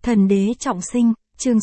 Thần đế trọng sinh, chương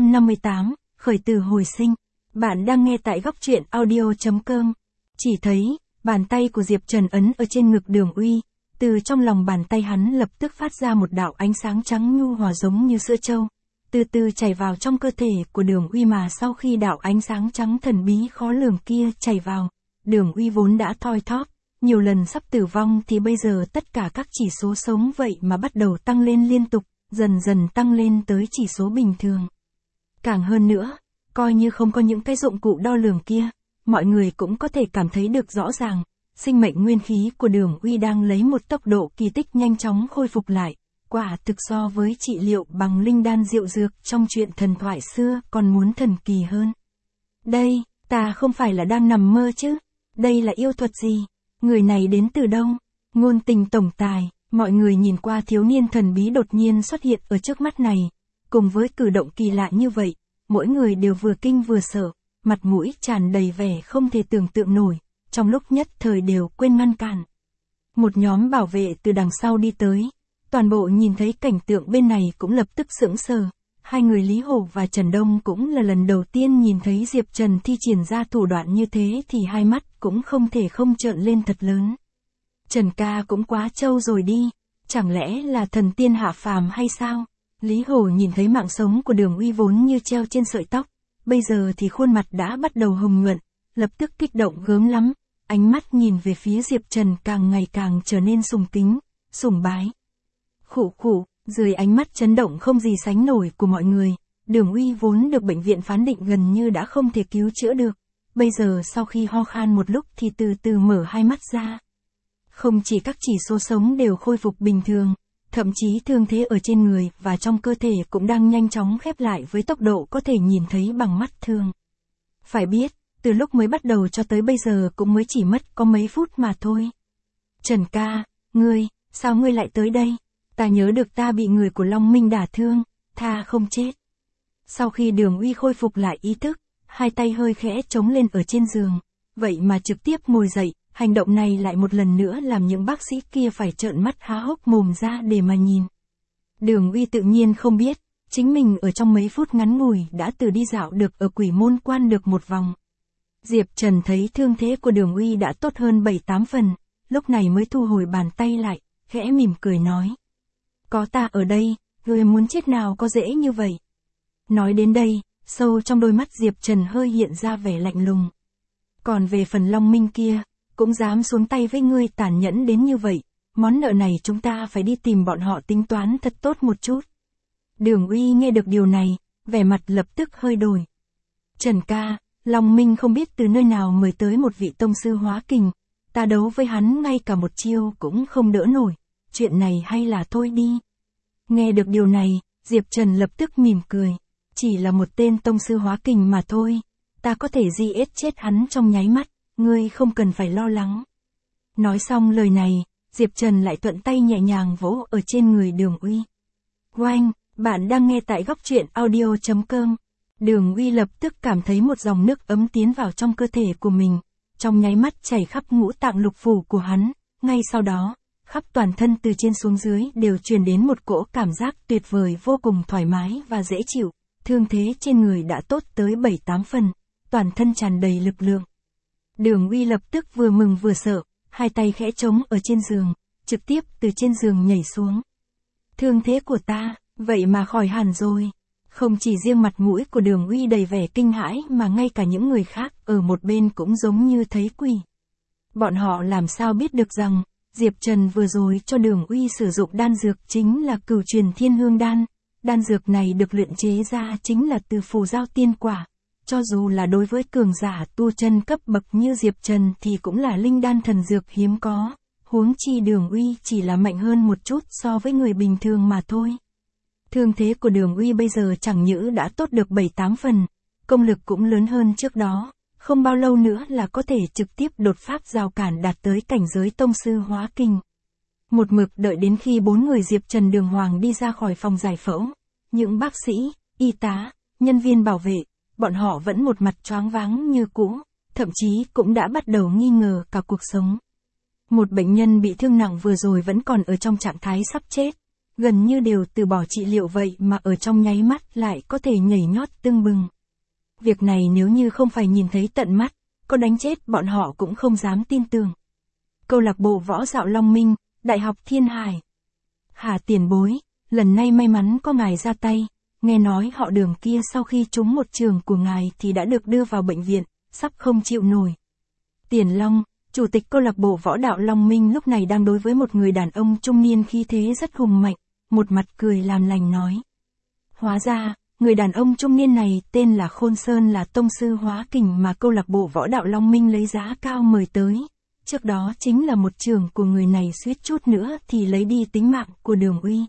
658, khởi từ hồi sinh. Bạn đang nghe tại góc truyện audio.com. Chỉ thấy, bàn tay của Diệp Trần ấn ở trên ngực Đường Uy, từ trong lòng bàn tay hắn lập tức phát ra một đạo ánh sáng trắng nhu hòa giống như sữa trâu, từ từ chảy vào trong cơ thể của Đường Uy, mà sau khi đạo ánh sáng trắng thần bí khó lường kia chảy vào, Đường Uy vốn đã thoi thóp, nhiều lần sắp tử vong thì bây giờ tất cả các chỉ số sống vậy mà bắt đầu tăng lên liên tục, dần dần tăng lên tới chỉ số bình thường. Càng hơn nữa, coi như không có những cái dụng cụ đo lường kia, mọi người cũng có thể cảm thấy được rõ ràng, sinh mệnh nguyên khí của Đường Uy đang lấy một tốc độ kỳ tích nhanh chóng khôi phục lại, quả thực so với trị liệu bằng linh đan diệu dược trong truyện thần thoại xưa còn muốn thần kỳ hơn. Đây, ta không phải là đang nằm mơ chứ, đây là yêu thuật gì, người này đến từ đâu? Ngôn tình tổng tài. Mọi người nhìn qua thiếu niên thần bí đột nhiên xuất hiện ở trước mắt này, cùng với cử động kỳ lạ như vậy, mỗi người đều vừa kinh vừa sợ, mặt mũi tràn đầy vẻ không thể tưởng tượng nổi, trong lúc nhất thời đều quên ngăn cản. Một nhóm bảo vệ từ đằng sau đi tới, toàn bộ nhìn thấy cảnh tượng bên này cũng lập tức sững sờ, hai người Lý Hổ và Trần Đông cũng là lần đầu tiên nhìn thấy Diệp Trần thi triển ra thủ đoạn như thế thì hai mắt cũng không thể không trợn lên thật lớn. Trần ca cũng quá trâu rồi đi, chẳng lẽ là thần tiên hạ phàm hay sao? Lý Hổ nhìn thấy mạng sống của Đường Uy vốn như treo trên sợi tóc, bây giờ thì khuôn mặt đã bắt đầu hồng nhuận, lập tức kích động gớm lắm, ánh mắt nhìn về phía Diệp Trần càng ngày càng trở nên sùng kính, sùng bái. Khụ khụ, dưới ánh mắt chấn động không gì sánh nổi của mọi người, Đường Uy vốn được bệnh viện phán định gần như đã không thể cứu chữa được, bây giờ sau khi ho khan một lúc thì từ từ mở hai mắt ra. Không chỉ các chỉ số sống đều khôi phục bình thường, thậm chí thương thế ở trên người và trong cơ thể cũng đang nhanh chóng khép lại với tốc độ có thể nhìn thấy bằng mắt thường. Phải biết, từ lúc mới bắt đầu cho tới bây giờ cũng mới chỉ mất có mấy phút mà thôi. Trần ca, sao ngươi lại tới đây? Ta nhớ được ta bị người của Long Minh đả thương, tha không chết. Sau khi Đường Uy khôi phục lại ý thức, hai tay hơi khẽ chống lên ở trên giường, vậy mà trực tiếp ngồi dậy. Hành động này lại một lần nữa làm những bác sĩ kia phải trợn mắt há hốc mồm ra để mà nhìn. Đường Uy tự nhiên không biết, chính mình ở trong mấy phút ngắn ngủi đã từ đi dạo được ở Quỷ Môn Quan được một vòng. Diệp Trần thấy thương thế của Đường Uy đã tốt hơn 7-8 phần, lúc này mới thu hồi bàn tay lại, khẽ mỉm cười nói. Có ta ở đây, người muốn chết nào có dễ như vậy. Nói đến đây, sâu trong đôi mắt Diệp Trần hơi hiện ra vẻ lạnh lùng. Còn về phần Long Minh kia, cũng dám xuống tay với ngươi tàn nhẫn đến như vậy, món nợ này chúng ta phải đi tìm bọn họ tính toán thật tốt một chút. Đường Uy nghe được điều này, vẻ mặt lập tức hơi đổi. Trần ca, Long Minh không biết từ nơi nào mời tới một vị tông sư hóa kình, ta đấu với hắn ngay cả một chiêu cũng không đỡ nổi, chuyện này hay là thôi đi. Nghe được điều này, Diệp Trần lập tức mỉm cười, chỉ là một tên tông sư hóa kình mà thôi, ta có thể giết chết hắn trong nháy mắt. Ngươi không cần phải lo lắng. Nói xong lời này, Diệp Trần lại thuận tay nhẹ nhàng vỗ ở trên người Đường Uy. Oanh, bạn đang nghe tại góc truyện audio.com. Đường Uy lập tức cảm thấy một dòng nước ấm tiến vào trong cơ thể của mình, trong nháy mắt chảy khắp ngũ tạng lục phủ của hắn, ngay sau đó, khắp toàn thân từ trên xuống dưới đều truyền đến một cỗ cảm giác tuyệt vời vô cùng thoải mái và dễ chịu, thương thế trên người đã tốt tới 7-8 phần, toàn thân tràn đầy lực lượng. Đường Uy lập tức vừa mừng vừa sợ, hai tay khẽ trống ở trên giường, trực tiếp từ trên giường nhảy xuống. Thương thế của ta, vậy mà khỏi hẳn rồi. Không chỉ riêng mặt mũi của Đường Uy đầy vẻ kinh hãi mà ngay cả những người khác ở một bên cũng giống như thấy quỷ. Bọn họ làm sao biết được rằng, Diệp Trần vừa rồi cho Đường Uy sử dụng đan dược chính là Cửu Truyền Thiên Hương Đan. Đan dược này được luyện chế ra chính là từ phù giao tiên quả. Cho dù là đối với cường giả tu chân cấp bậc như Diệp Trần thì cũng là linh đan thần dược hiếm có, huống chi Đường Uy chỉ là mạnh hơn một chút so với người bình thường mà thôi. Thương thế của Đường Uy bây giờ chẳng những đã tốt được 7-8 phần, công lực cũng lớn hơn trước đó, không bao lâu nữa là có thể trực tiếp đột pháp rào cản đạt tới cảnh giới tông sư hóa kình. Một mực đợi đến khi 4 người Diệp Trần Đường Hoàng đi ra khỏi phòng giải phẫu, những bác sĩ, y tá, nhân viên bảo vệ, bọn họ vẫn một mặt choáng váng như cũ, thậm chí cũng đã bắt đầu nghi ngờ cả cuộc sống. Một bệnh nhân bị thương nặng vừa rồi vẫn còn ở trong trạng thái sắp chết, gần như đều từ bỏ trị liệu vậy mà ở trong nháy mắt lại có thể nhảy nhót tưng bừng. Việc này nếu như không phải nhìn thấy tận mắt, có đánh chết bọn họ cũng không dám tin tưởng. Câu lạc bộ võ dạo Long Minh, Đại học Thiên Hải. Hà tiền bối, lần này may mắn có ngài ra tay, nghe nói họ Đường kia sau khi trúng một trường của ngài thì đã được đưa vào bệnh viện, sắp không chịu nổi. Tiền Long, chủ tịch câu lạc bộ võ đạo Long Minh lúc này đang đối với một người đàn ông trung niên khí thế rất hùng mạnh, một mặt cười làm lành nói. Hóa ra, người đàn ông trung niên này tên là Khôn Sơn, là tông sư hóa kình mà câu lạc bộ võ đạo Long Minh lấy giá cao mời tới. Trước đó chính là một trường của người này suýt chút nữa thì lấy đi tính mạng của Đường Uy.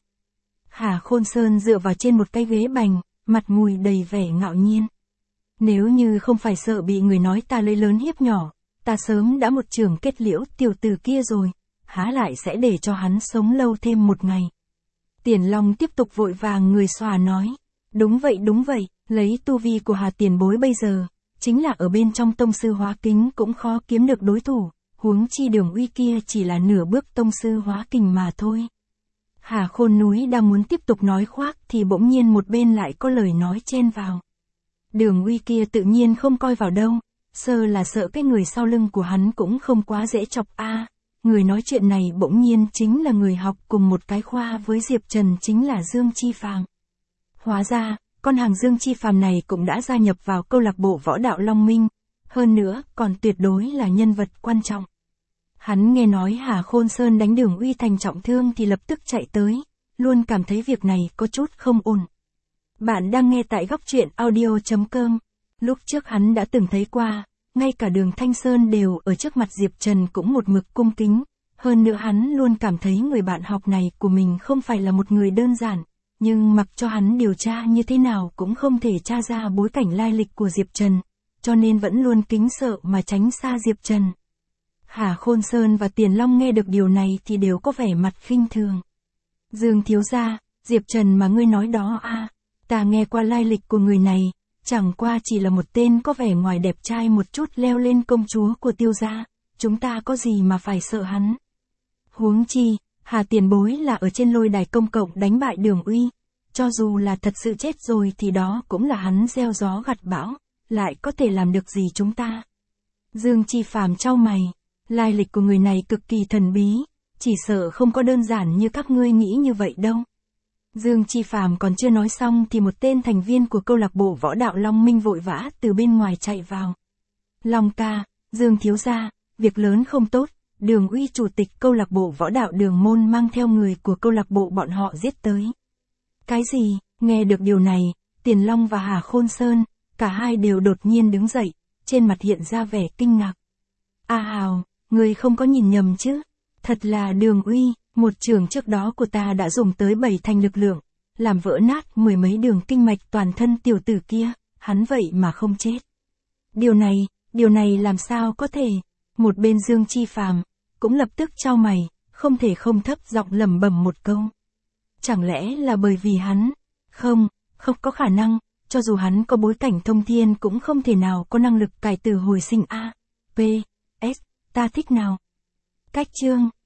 Hà Khôn Sơn dựa vào trên một cái ghế bành, mặt mùi đầy vẻ ngạo nhiên. Nếu như không phải sợ bị người nói ta lấy lớn hiếp nhỏ, ta sớm đã một trường kết liễu tiểu tử kia rồi, há lại sẽ để cho hắn sống lâu thêm một ngày. Tiền Long tiếp tục vội vàng người xòa nói. Đúng vậy, lấy tu vi của Hà tiền bối bây giờ, chính là ở bên trong tông sư hóa kính cũng khó kiếm được đối thủ, huống chi Đường Uy kia chỉ là nửa bước tông sư hóa kình mà thôi. Hà Khôn Núi đang muốn tiếp tục nói khoác thì bỗng nhiên một bên lại có lời nói chen vào. Đường Uy kia tự nhiên không coi vào đâu, sơ là sợ cái người sau lưng của hắn cũng không quá dễ chọc a. Người nói chuyện này bỗng nhiên chính là người học cùng một cái khoa với Diệp Trần, chính là Dương Chi Phàm. Hóa ra, con hàng Dương Chi Phàm này cũng đã gia nhập vào câu lạc bộ võ đạo Long Minh, hơn nữa còn tuyệt đối là nhân vật quan trọng. Hắn nghe nói Hà Khôn Sơn đánh Đường Uy thành trọng thương thì lập tức chạy tới, luôn cảm thấy việc này có chút không ổn. Bạn đang nghe tại góc truyện audio.com. Lúc trước hắn đã từng thấy qua, ngay cả Đường Thanh Sơn đều ở trước mặt Diệp Trần cũng một mực cung kính. Hơn nữa hắn luôn cảm thấy người bạn học này của mình không phải là một người đơn giản, nhưng mặc cho hắn điều tra như thế nào cũng không thể tra ra bối cảnh lai lịch của Diệp Trần, cho nên vẫn luôn kính sợ mà tránh xa Diệp Trần. Hà Khôn Sơn và Tiền Long nghe được điều này thì đều có vẻ mặt khinh thường. Dương thiếu gia, Diệp Trần mà ngươi nói đó a, ta nghe qua lai lịch của người này, chẳng qua chỉ là một tên có vẻ ngoài đẹp trai một chút leo lên công chúa của Tiêu gia, chúng ta có gì mà phải sợ hắn. Huống chi, Hà tiền bối là ở trên lôi đài công cộng đánh bại Đường Uy, cho dù là thật sự chết rồi thì đó cũng là hắn gieo gió gặt bão, lại có thể làm được gì chúng ta. Dương Chi Phàm chau mày, lai lịch của người này cực kỳ thần bí, chỉ sợ không có đơn giản như các ngươi nghĩ như vậy đâu. Dương Chi Phàm còn chưa nói xong thì một tên thành viên của câu lạc bộ võ đạo Long Minh vội vã từ bên ngoài chạy vào. Long ca, Dương thiếu gia, việc lớn không tốt, Đường Uy chủ tịch câu lạc bộ võ đạo Đường Môn mang theo người của câu lạc bộ bọn họ giết tới. Cái gì? Nghe được điều này, Tiền Long và Hà Khôn Sơn, cả hai đều đột nhiên đứng dậy, trên mặt hiện ra vẻ kinh ngạc. A Hào, người không có nhìn nhầm chứ? Thật là Đường Uy, một trường trước đó của ta đã dùng tới 7 thành lực lượng, làm vỡ nát mười mấy đường kinh mạch toàn thân tiểu tử kia, hắn vậy mà không chết. Điều này làm sao có thể? Một bên Dương Chi Phàm cũng lập tức chau mày, không thể không thấp giọng lẩm bẩm một câu. Chẳng lẽ là bởi vì hắn? Không có khả năng, cho dù hắn có bối cảnh thông thiên cũng không thể nào có năng lực cải tử hồi sinh a. P.S. Ta thích nào. Cách chương